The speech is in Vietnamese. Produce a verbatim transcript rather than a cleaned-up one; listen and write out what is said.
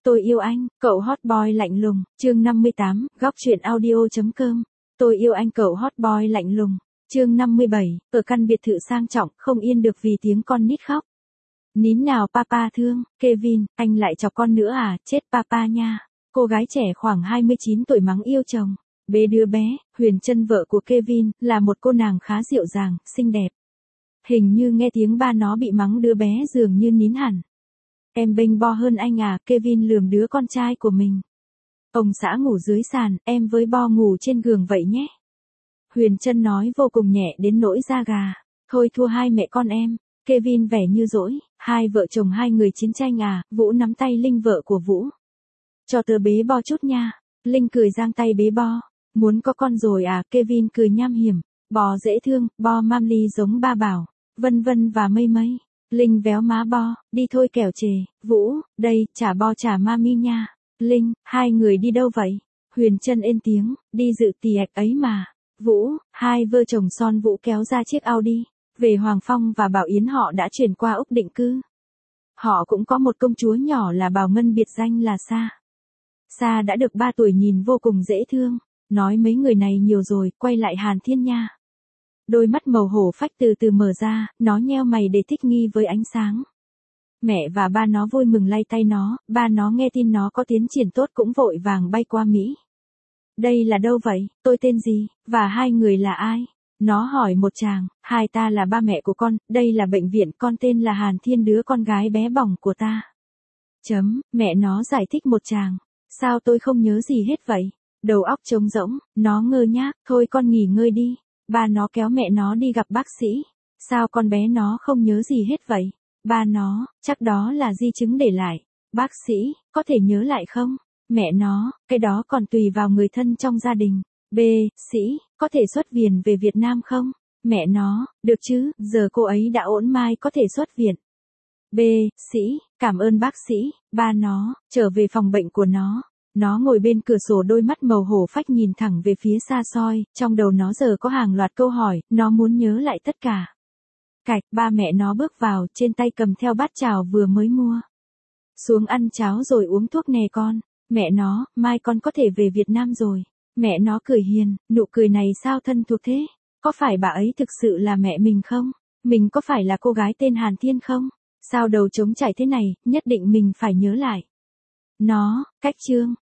Tôi yêu anh, cậu hot boy lạnh lùng, chương năm mươi tám, góc truyện audio.com. Tôi yêu anh cậu hot boy lạnh lùng, chương năm mươi bảy, ở căn biệt thự sang trọng, không yên được vì tiếng con nít khóc. Nín nào papa thương, Kevin, anh lại chọc con nữa à, chết papa nha. Cô gái trẻ khoảng hai mươi chín tuổi mắng yêu chồng. Bế đứa bé, Huyền Trân vợ của Kevin, là một cô nàng khá dịu dàng, xinh đẹp. Hình như nghe tiếng ba nó bị mắng đứa bé dường như nín hẳn. Em bênh bo hơn anh à, Kevin lườm đứa con trai của mình. Ông xã ngủ dưới sàn, em với bo ngủ trên giường vậy nhé. Huyền Trân nói vô cùng nhẹ đến nỗi da gà. Thôi thua hai mẹ con em. Kevin vẻ như dỗi, hai vợ chồng hai người chiến tranh à, Vũ nắm tay Linh vợ của Vũ. Cho tớ bế bo chút nha. Linh cười giang tay bế bo. Muốn có con rồi à, Kevin cười nham hiểm. Bò dễ thương, bo mam ly giống ba bảo. Vân vân và mây mây. Linh véo má bo, đi thôi kẻo chề. Vũ, đây, trả bo trả mami nha. Linh, hai người đi đâu vậy? Huyền Trân ên tiếng, đi dự tiệc ấy mà. Vũ, hai vợ chồng son Vũ kéo ra chiếc Audi. Về Hoàng Phong và Bảo Yến họ đã chuyển qua Úc định cư. Họ cũng có một công chúa nhỏ là Bảo Ngân, biệt danh là Sa. Sa đã được ba tuổi, nhìn vô cùng dễ thương. Nói mấy người này nhiều rồi, quay lại Hàn Thiên nha. Đôi mắt màu hổ phách từ từ mở ra, nó nheo mày để thích nghi với ánh sáng. Mẹ và ba nó vui mừng lay tay nó, ba nó nghe tin nó có tiến triển tốt cũng vội vàng bay qua Mỹ. Đây là đâu vậy, tôi tên gì, và hai người là ai? Nó hỏi một chàng, hai ta là ba mẹ của con, đây là bệnh viện, con tên là Hàn Thiên, đứa con gái bé bỏng của ta. Chấm, mẹ nó giải thích một chàng. Sao tôi không nhớ gì hết vậy? Đầu óc trống rỗng, nó ngơ nhác, thôi con nghỉ ngơi đi. Ba nó kéo mẹ nó đi gặp bác sĩ. Sao con bé nó không nhớ gì hết vậy? Ba nó, chắc đó là di chứng để lại. Bác sĩ, có thể nhớ lại không? Mẹ nó, cái đó còn tùy vào người thân trong gia đình. B, sĩ, có thể xuất viện về Việt Nam không? Mẹ nó, được chứ, giờ cô ấy đã ổn, mai có thể xuất viện. B, sĩ, cảm ơn bác sĩ. Ba nó, trở về phòng bệnh của nó. Nó ngồi bên cửa sổ, đôi mắt màu hổ phách nhìn thẳng về phía xa xôi, trong đầu nó giờ có hàng loạt câu hỏi, nó muốn nhớ lại tất cả. Cạch, ba mẹ nó bước vào, trên tay cầm theo bát cháo vừa mới mua. Xuống ăn cháo rồi uống thuốc nè con. Mẹ nó, mai con có thể về Việt Nam rồi. Mẹ nó cười hiền, nụ cười này sao thân thuộc thế? Có phải bà ấy thực sự là mẹ mình không? Mình có phải là cô gái tên Hàn Thiên không? Sao đầu trống chảy thế này, nhất định mình phải nhớ lại. Nó, cách chương.